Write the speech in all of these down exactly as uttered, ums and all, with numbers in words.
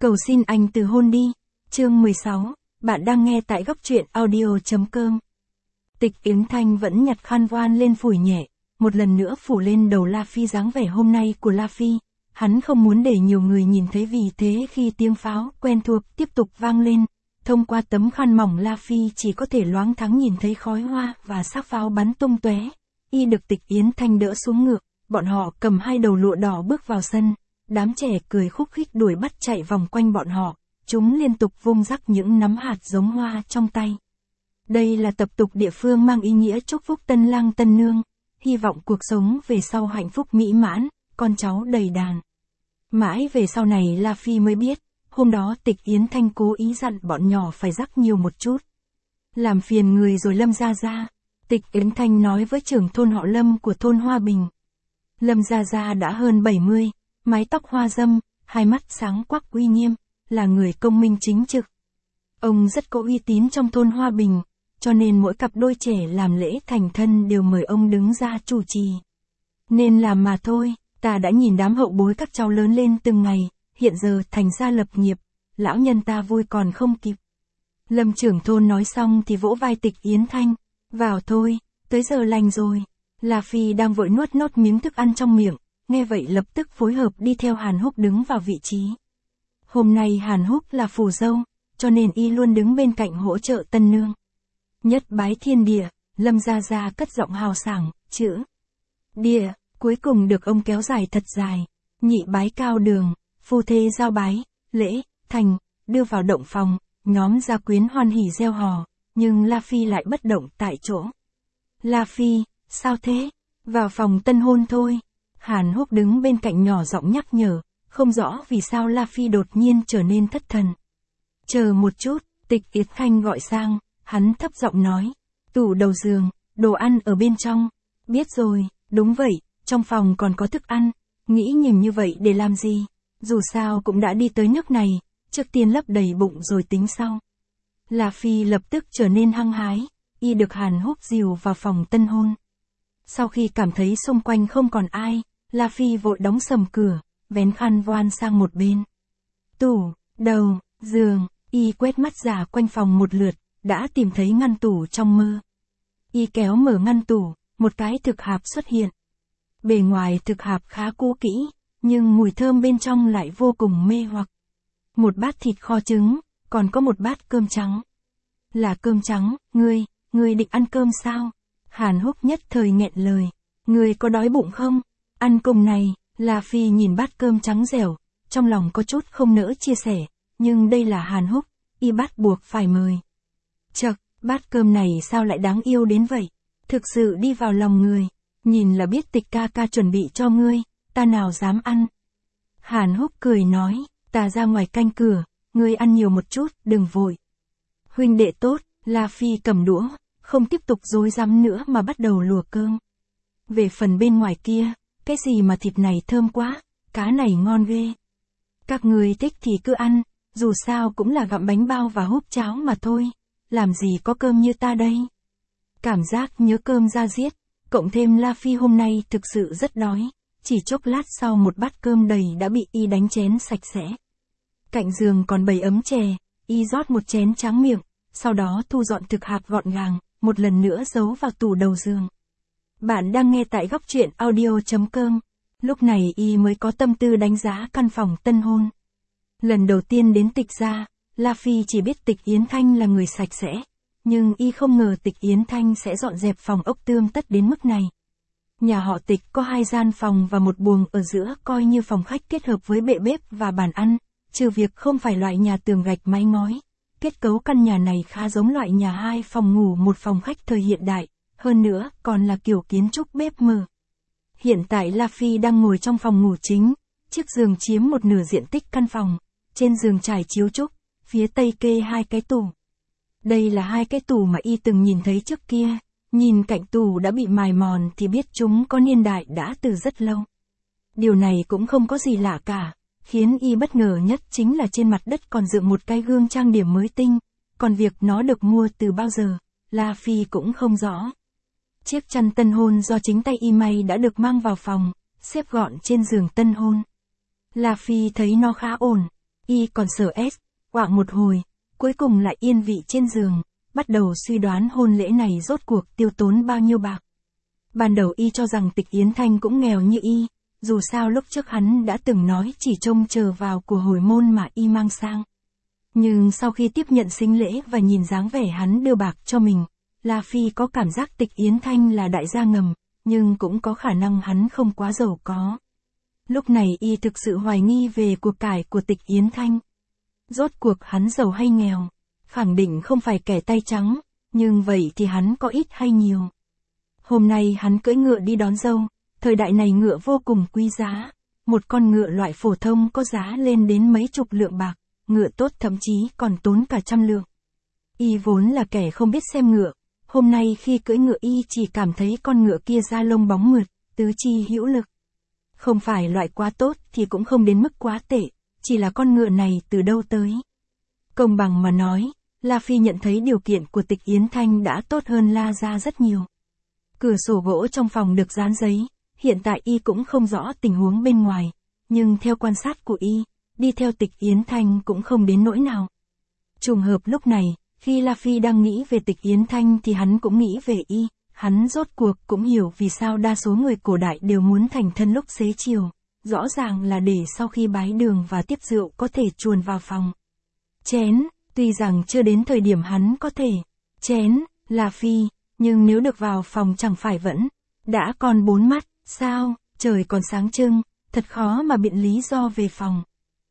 Cầu xin anh từ hôn đi. Chương mười sáu, bạn đang nghe tại góc truyện audio.com. Tịch Yến Thanh vẫn nhặt khăn voan lên phủi nhẹ, một lần nữa phủ lên đầu La Phi dáng vẻ hôm nay của La Phi. Hắn không muốn để nhiều người nhìn thấy, vì thế khi tiếng pháo quen thuộc tiếp tục vang lên, thông qua tấm khăn mỏng La Phi chỉ có thể loáng thoáng nhìn thấy khói hoa và xác pháo bắn tung tóe. Y được Tịch Yến Thanh đỡ xuống ngựa, bọn họ cầm hai đầu lụa đỏ bước vào sân. Đám trẻ cười khúc khích đuổi bắt chạy vòng quanh bọn họ, chúng liên tục vung rắc những nắm hạt giống hoa trong tay. Đây là tập tục địa phương mang ý nghĩa chúc phúc tân lang tân nương, hy vọng cuộc sống về sau hạnh phúc mỹ mãn, con cháu đầy đàn. Mãi về sau này La Phi mới biết, hôm đó Tịch Yến Thanh cố ý dặn bọn nhỏ phải rắc nhiều một chút. Làm phiền người rồi Lâm Gia Gia, Tịch Yến Thanh nói với trưởng thôn họ Lâm của thôn Hoa Bình. Lâm Gia Gia đã hơn bảy mươi, mái tóc hoa râm, hai mắt sáng quắc uy nghiêm, là người công minh chính trực. Ông rất có uy tín trong thôn Hoa Bình, cho nên mỗi cặp đôi trẻ làm lễ thành thân đều mời ông đứng ra chủ trì. Nên làm mà thôi, ta đã nhìn đám hậu bối các cháu lớn lên từng ngày, hiện giờ thành gia lập nghiệp, lão nhân ta vui còn không kịp. Lâm trưởng thôn nói xong thì vỗ vai Tịch Yến Thanh, vào thôi, tới giờ lành rồi. La Phi đang vội nuốt nốt miếng thức ăn trong miệng, nghe vậy lập tức phối hợp đi theo Hàn Húc đứng vào vị trí. Hôm nay Hàn Húc là phù dâu, cho nên y luôn đứng bên cạnh hỗ trợ tân nương. Nhất bái thiên địa, Lâm Gia Gia cất giọng hào sảng, chữ địa, cuối cùng được ông kéo dài thật dài. Nhị bái cao đường, phu thê giao bái, lễ, thành, đưa vào động phòng, nhóm gia quyến hoan hỉ reo hò, nhưng La Phi lại bất động tại chỗ. La Phi, sao thế? Vào phòng tân hôn thôi. Hàn Húc đứng bên cạnh nhỏ giọng nhắc nhở, không rõ vì sao La Phi đột nhiên trở nên thất thần. Chờ một chút, Tịch Yến Thanh gọi sang, hắn thấp giọng nói, tủ đầu giường, đồ ăn ở bên trong. Biết rồi, đúng vậy, trong phòng còn có thức ăn, nghĩ nhiều như vậy để làm gì, dù sao cũng đã đi tới nước này, trước tiên lấp đầy bụng rồi tính sau. La Phi lập tức trở nên hăng hái, y được Hàn Húc dìu vào phòng tân hôn. Sau khi cảm thấy xung quanh không còn ai, La Phi vội đóng sầm cửa, vén khăn voan sang một bên. Tủ, đầu, giường, y quét mắt dả quanh phòng một lượt, đã tìm thấy ngăn tủ trong mơ. Y kéo mở ngăn tủ, một cái thực hạp xuất hiện. Bề ngoài thực hạp khá cũ kỹ, nhưng mùi thơm bên trong lại vô cùng mê hoặc. Một bát thịt kho trứng, còn có một bát cơm trắng. Là cơm trắng, ngươi, ngươi định ăn cơm sao? Hàn Húc nhất thời nghẹn lời. Ngươi có đói bụng không? Ăn cùng này. La Phi nhìn bát cơm trắng dẻo, trong lòng có chút không nỡ chia sẻ, nhưng đây là Hàn Húc, y bắt buộc phải mời. Chậc, bát cơm này sao lại đáng yêu đến vậy? Thực sự đi vào lòng người, nhìn là biết Tịch ca ca chuẩn bị cho ngươi, ta nào dám ăn. Hàn Húc cười nói, ta ra ngoài canh cửa, ngươi ăn nhiều một chút, đừng vội. Huynh đệ tốt, La Phi cầm đũa, không tiếp tục dối dám nữa mà bắt đầu lùa cơm. Về phần bên ngoài kia, cái gì mà thịt này thơm quá, cá này ngon ghê. Các người thích thì cứ ăn, dù sao cũng là gặm bánh bao và húp cháo mà thôi, làm gì có cơm như ta đây. Cảm giác nhớ cơm ra diết, cộng thêm La Phi hôm nay thực sự rất đói, chỉ chốc lát sau một bát cơm đầy đã bị y đánh chén sạch sẽ. Cạnh giường còn bày ấm chè, y rót một chén tráng miệng, sau đó thu dọn thực hạp gọn gàng, một lần nữa giấu vào tủ đầu giường. Bạn đang nghe tại góc truyện audio.com. Lúc này y mới có tâm tư đánh giá căn phòng tân hôn. Lần đầu tiên đến Tịch gia, La Phi chỉ biết Tịch Yến Thanh là người sạch sẽ, nhưng y không ngờ Tịch Yến Thanh sẽ dọn dẹp phòng ốc tươm tất đến mức này. Nhà họ Tịch có hai gian phòng và một buồng ở giữa coi như phòng khách kết hợp với bệ bếp và bàn ăn, trừ việc không phải loại nhà tường gạch mái ngói. Kết cấu căn nhà này khá giống loại nhà hai phòng ngủ một phòng khách thời hiện đại, hơn nữa còn là kiểu kiến trúc bếp mở. Hiện tại La Phi đang ngồi trong phòng ngủ chính, chiếc giường chiếm một nửa diện tích căn phòng, trên giường trải chiếu trúc, phía tây kê hai cái tủ. Đây là hai cái tủ mà y từng nhìn thấy trước kia, nhìn cạnh tủ đã bị mài mòn thì biết chúng có niên đại đã từ rất lâu. Điều này cũng không có gì lạ cả, khiến y bất ngờ nhất chính là trên mặt đất còn dựng một cái gương trang điểm mới tinh, còn việc nó được mua từ bao giờ, La Phi cũng không rõ. Chiếc chăn tân hôn do chính tay y may đã được mang vào phòng, xếp gọn trên giường tân hôn. La Phi thấy nó khá ổn, Y còn sợ ép, quạng một hồi, cuối cùng lại yên vị trên giường, bắt đầu suy đoán hôn lễ này rốt cuộc tiêu tốn bao nhiêu bạc. Ban đầu Y cho rằng Tịch Yến Thanh cũng nghèo như Y, dù sao lúc trước hắn đã từng nói chỉ trông chờ vào của hồi môn mà Y mang sang. Nhưng sau khi tiếp nhận sính lễ và nhìn dáng vẻ hắn đưa bạc cho mình, La Phi có cảm giác Tịch Yến Thanh là đại gia ngầm, nhưng cũng có khả năng hắn không quá giàu có. Lúc này Y thực sự hoài nghi về cuộc cải của Tịch Yến Thanh. Rốt cuộc hắn giàu hay nghèo, khẳng định không phải kẻ tay trắng, nhưng vậy thì hắn có ít hay nhiều. Hôm nay hắn cưỡi ngựa đi đón dâu, thời đại này ngựa vô cùng quý giá, một con ngựa loại phổ thông có giá lên đến mấy chục lượng bạc, ngựa tốt thậm chí còn tốn cả trăm lượng. Y vốn là kẻ không biết xem ngựa, hôm nay khi cưỡi ngựa Y chỉ cảm thấy con ngựa kia da lông bóng mượt, tứ chi hữu lực. Không phải loại quá tốt thì cũng không đến mức quá tệ, chỉ là con ngựa này từ đâu tới. Công bằng mà nói, La Phi nhận thấy điều kiện của Tịch Yến Thanh đã tốt hơn La gia rất nhiều. Cửa sổ gỗ trong phòng được dán giấy, hiện tại Y cũng không rõ tình huống bên ngoài, nhưng theo quan sát của Y, đi theo Tịch Yến Thanh cũng không đến nỗi nào. Trùng hợp lúc này, khi La Phi đang nghĩ về Tịch Yến Thanh thì hắn cũng nghĩ về Y, hắn rốt cuộc cũng hiểu vì sao đa số người cổ đại đều muốn thành thân lúc xế chiều, rõ ràng là để sau khi bái đường và tiếp rượu có thể chuồn vào phòng. Chén, tuy rằng chưa đến thời điểm hắn có thể chén, La Phi, nhưng nếu được vào phòng chẳng phải vẫn đã còn bốn mắt, sao, trời còn sáng trưng, thật khó mà biện lý do về phòng.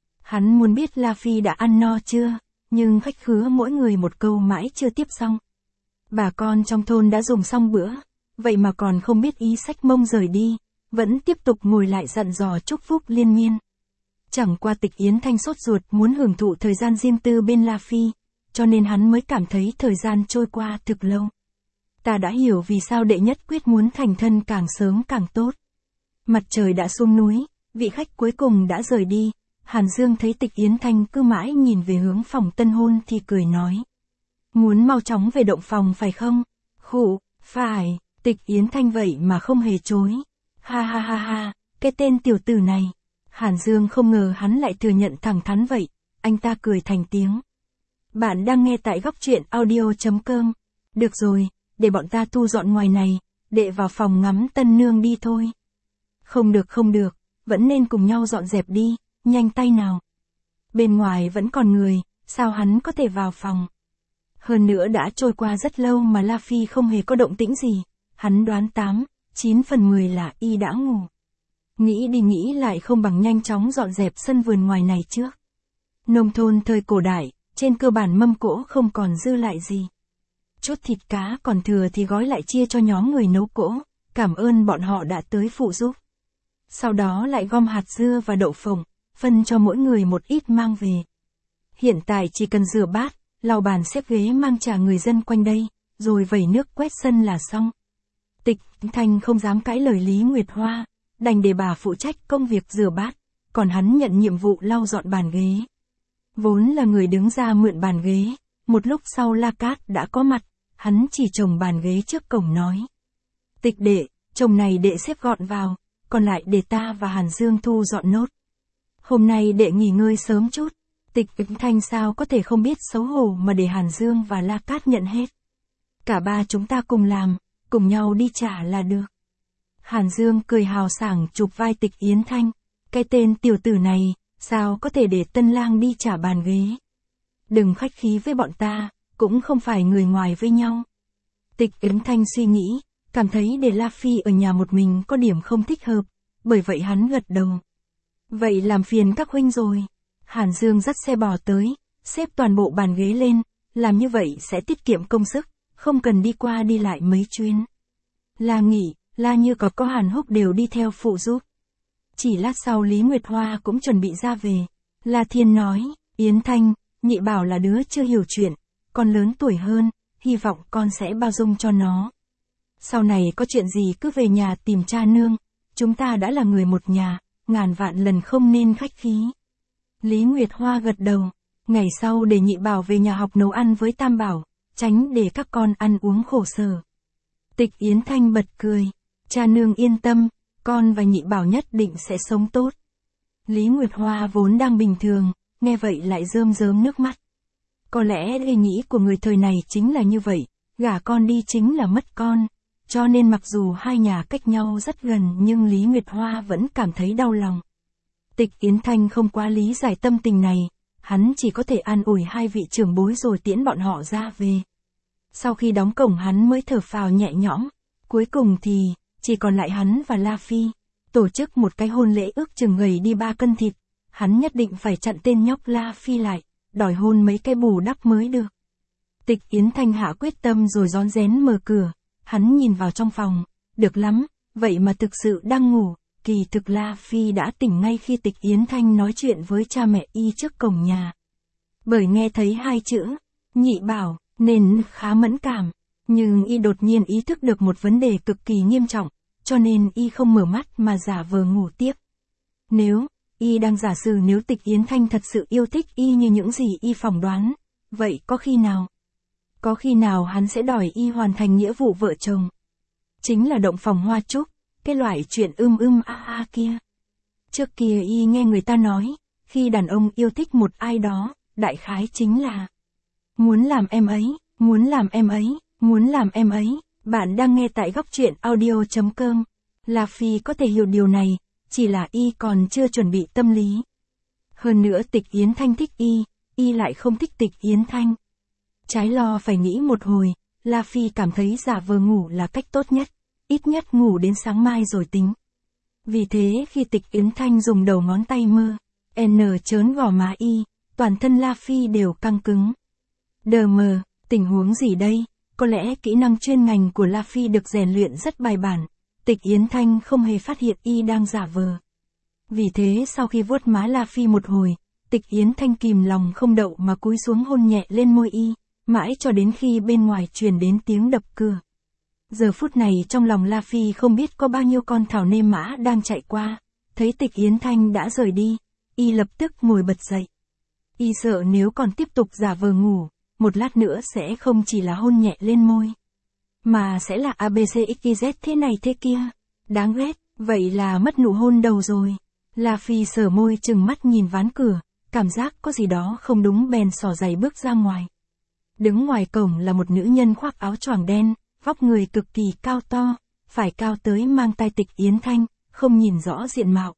Hắn muốn biết La Phi đã ăn no chưa, nhưng khách khứa mỗi người một câu mãi chưa tiếp xong. Bà con trong thôn đã dùng xong bữa, vậy mà còn không biết ý xách mông rời đi, vẫn tiếp tục ngồi lại dặn dò chúc phúc liên miên. Chẳng qua Tịch Yến Thanh sốt ruột muốn hưởng thụ thời gian riêng tư bên La Phi, cho nên hắn mới cảm thấy thời gian trôi qua thực lâu. Ta đã hiểu vì sao đệ nhất quyết muốn thành thân càng sớm càng tốt. Mặt trời đã xuống núi, vị khách cuối cùng đã rời đi, Hàn Dương thấy Tịch Yến Thanh cứ mãi nhìn về hướng phòng tân hôn thì cười nói. Muốn mau chóng về động phòng phải không? Khụ, phải, Tịch Yến Thanh vậy mà không hề chối. Ha ha ha ha, cái tên tiểu tử này. Hàn Dương không ngờ hắn lại thừa nhận thẳng thắn vậy, anh ta cười thành tiếng. Bạn đang nghe tại góc truyện audio chấm com. Được rồi, để bọn ta thu dọn ngoài này, đệ vào phòng ngắm tân nương đi thôi. Không được không được, vẫn nên cùng nhau dọn dẹp đi, nhanh tay nào. Bên ngoài vẫn còn người, sao hắn có thể vào phòng? Hơn nữa đã trôi qua rất lâu mà La Phi không hề có động tĩnh gì, hắn đoán tám, chín phần mười là Y đã ngủ. Nghĩ đi nghĩ lại không bằng nhanh chóng dọn dẹp sân vườn ngoài này trước. Nông thôn thời cổ đại, trên cơ bản mâm cỗ không còn dư lại gì. Chút thịt cá còn thừa thì gói lại chia cho nhóm người nấu cỗ, cảm ơn bọn họ đã tới phụ giúp. Sau đó lại gom hạt dưa và đậu phộng, phân cho mỗi người một ít mang về. Hiện tại chỉ cần rửa bát, lau bàn xếp ghế mang trà người dân quanh đây, rồi vẩy nước quét sân là xong. Tịch Thanh không dám cãi lời Lý Nguyệt Hoa, đành để bà phụ trách công việc rửa bát, còn hắn nhận nhiệm vụ lau dọn bàn ghế. Vốn là người đứng ra mượn bàn ghế, một lúc sau La Cát đã có mặt, hắn chỉ chồng bàn ghế trước cổng nói. Tịch đệ, chồng này đệ xếp gọn vào, còn lại để ta và Hàn Dương thu dọn nốt. Hôm nay đệ nghỉ ngơi sớm chút, Tịch Thanh sao có thể không biết xấu hổ mà để Hàn Dương và La Cát nhận hết. Cả ba chúng ta cùng làm, cùng nhau đi trả là được. Hàn Dương cười hào sảng chụp vai Tịch Yến Thanh, cái tên tiểu tử này, sao có thể để tân lang đi trả bàn ghế. Đừng khách khí với bọn ta, cũng không phải người ngoài với nhau. Tịch Yến Thanh suy nghĩ, cảm thấy để La Phi ở nhà một mình có điểm không thích hợp, bởi vậy hắn gật đầu. Vậy làm phiền các huynh rồi. Hàn Dương dắt xe bò tới, xếp toàn bộ bàn ghế lên, làm như vậy sẽ tiết kiệm công sức, không cần đi qua đi lại mấy chuyến. La Nghị, La Như có có Hàn Húc đều đi theo phụ giúp. Chỉ lát sau Lý Nguyệt Hoa cũng chuẩn bị ra về. La Thiên nói, Yến Thanh, nhị bảo là đứa chưa hiểu chuyện, con lớn tuổi hơn, hy vọng con sẽ bao dung cho nó. Sau này có chuyện gì cứ về nhà tìm cha nương, chúng ta đã là người một nhà, ngàn vạn lần không nên khách khí. Lý Nguyệt Hoa gật đầu, ngày sau để nhị bảo về nhà học nấu ăn với tam bảo, tránh để các con ăn uống khổ sở. Tịch Yến Thanh bật cười, cha nương yên tâm, con và nhị bảo nhất định sẽ sống tốt. Lý Nguyệt Hoa vốn đang bình thường, nghe vậy lại rơm rớm nước mắt. Có lẽ ý nghĩ của người thời này chính là như vậy, gả con đi chính là mất con. Cho nên mặc dù hai nhà cách nhau rất gần nhưng Lý Nguyệt Hoa vẫn cảm thấy đau lòng. Tịch Yến Thanh không quá lý giải tâm tình này, hắn chỉ có thể an ủi hai vị trưởng bối rồi tiễn bọn họ ra về. Sau khi đóng cổng hắn mới thở phào nhẹ nhõm, cuối cùng thì, chỉ còn lại hắn và La Phi, tổ chức một cái hôn lễ ước chừng gầy đi ba cân thịt, hắn nhất định phải chặn tên nhóc La Phi lại, đòi hôn mấy cái bù đắp mới được. Tịch Yến Thanh hạ quyết tâm rồi rón rén mở cửa, hắn nhìn vào trong phòng, được lắm, vậy mà thực sự đang ngủ, kỳ thực La Phi đã tỉnh ngay khi Tịch Yến Thanh nói chuyện với cha mẹ y trước cổng nhà. Bởi nghe thấy hai chữ, nhị bảo, nên khá mẫn cảm, nhưng y đột nhiên ý thức được một vấn đề cực kỳ nghiêm trọng, cho nên y không mở mắt mà giả vờ ngủ tiếp. Nếu, y đang giả sử nếu Tịch Yến Thanh thật sự yêu thích y như những gì y phỏng đoán, vậy có khi nào? Có khi nào hắn sẽ đòi y hoàn thành nghĩa vụ vợ chồng? Chính là động phòng hoa trúc, cái loại chuyện ưm ưm a a kia. Trước kia y nghe người ta nói, khi đàn ông yêu thích một ai đó, đại khái chính là muốn làm em ấy, muốn làm em ấy, muốn làm em ấy. Bạn đang nghe tại góc truyện audio chấm com. La Phi có thể hiểu điều này, chỉ là y còn chưa chuẩn bị tâm lý. Hơn nữa Tịch Yến Thanh thích y, y lại không thích Tịch Yến Thanh. Trái lo phải nghĩ một hồi, La Phi cảm thấy giả vờ ngủ là cách tốt nhất, ít nhất ngủ đến sáng mai rồi tính. Vì thế khi Tịch Yến Thanh dùng đầu ngón tay mơ, N chớn gò má y, toàn thân La Phi đều căng cứng. Đờ mờ, tình huống gì đây? Có lẽ kỹ năng chuyên ngành của La Phi được rèn luyện rất bài bản, Tịch Yến Thanh không hề phát hiện y đang giả vờ. Vì thế sau khi vuốt má La Phi một hồi, Tịch Yến Thanh kìm lòng không đậu mà cúi xuống hôn nhẹ lên môi y, mãi cho đến khi bên ngoài truyền đến tiếng đập cửa. Giờ phút này trong lòng La Phi không biết có bao nhiêu con thảo nê mã đang chạy qua, thấy Tịch Yến Thanh đã rời đi, y lập tức ngồi bật dậy. Y sợ nếu còn tiếp tục giả vờ ngủ, một lát nữa sẽ không chỉ là hôn nhẹ lên môi, mà sẽ là a bê xê ích i dét thế này thế kia. Đáng ghét, vậy là mất nụ hôn đầu rồi. La Phi sờ môi chừng mắt nhìn ván cửa, cảm giác có gì đó không đúng bèn xỏ giày bước ra ngoài. Đứng ngoài cổng là một nữ nhân khoác áo choàng đen, vóc người cực kỳ cao to, phải cao tới mang tai Tịch Yến Thanh, không nhìn rõ diện mạo.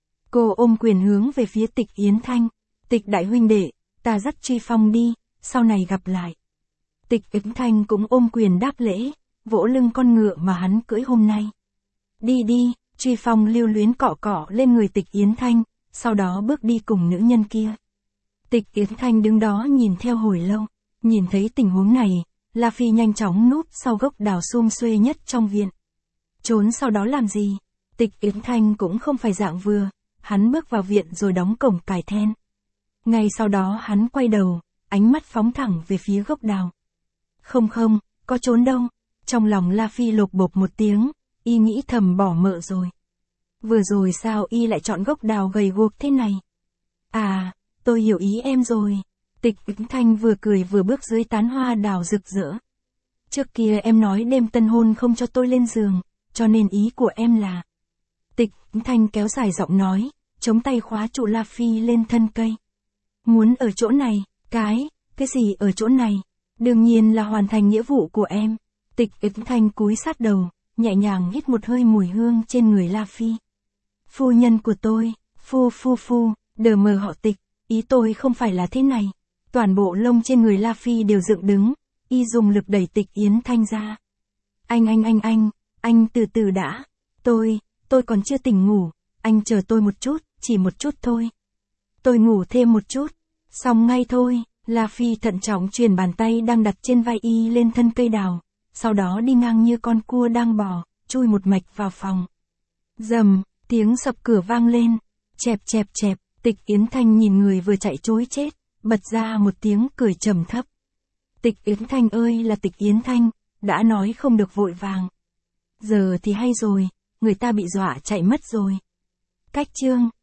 Cô ôm quyền hướng về phía Tịch Yến Thanh, Tịch đại huynh đệ, ta dắt Truy Phong đi, sau này gặp lại. Tịch Yến Thanh cũng ôm quyền đáp lễ, vỗ lưng con ngựa mà hắn cưỡi hôm nay. Đi đi, Truy Phong lưu luyến cọ cọ lên người Tịch Yến Thanh, sau đó bước đi cùng nữ nhân kia. Tịch Yến Thanh đứng đó nhìn theo hồi lâu, nhìn thấy tình huống này, La Phi nhanh chóng núp sau gốc đào sum xuê nhất trong viện. Trốn sau đó làm gì? Tịch Yến Thanh cũng không phải dạng vừa, hắn bước vào viện rồi đóng cổng cài then. Ngay sau đó hắn quay đầu, ánh mắt phóng thẳng về phía gốc đào. Không không, có trốn đâu. Trong lòng La Phi lột bột một tiếng, y nghĩ thầm bỏ mợ rồi. Vừa rồi sao y lại chọn gốc đào gầy guộc thế này? À, tôi hiểu ý em rồi. Tịch Yến Thanh vừa cười vừa bước dưới tán hoa đào rực rỡ. Trước kia em nói đêm tân hôn không cho tôi lên giường, cho nên ý của em là... Tịch Yến Thanh kéo dài giọng nói, chống tay khóa trụ La Phi lên thân cây. Muốn ở chỗ này, cái, cái gì ở chỗ này? Đương nhiên là hoàn thành nghĩa vụ của em. Tịch Yến Thanh cúi sát đầu, nhẹ nhàng hít một hơi mùi hương trên người La Phi. Phu nhân của tôi, phu phu phu, đờ mờ họ Tịch, ý tôi không phải là thế này. Toàn bộ lông trên người La Phi đều dựng đứng, y dùng lực đẩy Tịch Yến Thanh ra. Anh anh anh anh, anh từ từ đã. Tôi, tôi còn chưa tỉnh ngủ, anh chờ tôi một chút, chỉ một chút thôi. Tôi ngủ thêm một chút, xong ngay thôi. La Phi thận trọng truyền bàn tay đang đặt trên vai y lên thân cây đào, sau đó đi ngang như con cua đang bò, chui một mạch vào phòng. Rầm, tiếng sập cửa vang lên, chẹp chẹp chẹp, Tịch Yến Thanh nhìn người vừa chạy trối chết, bật ra một tiếng cười trầm thấp. Tịch Yến Thanh ơi là Tịch Yến Thanh, đã nói không được vội vàng. Giờ thì hay rồi, người ta bị dọa chạy mất rồi. Cách chương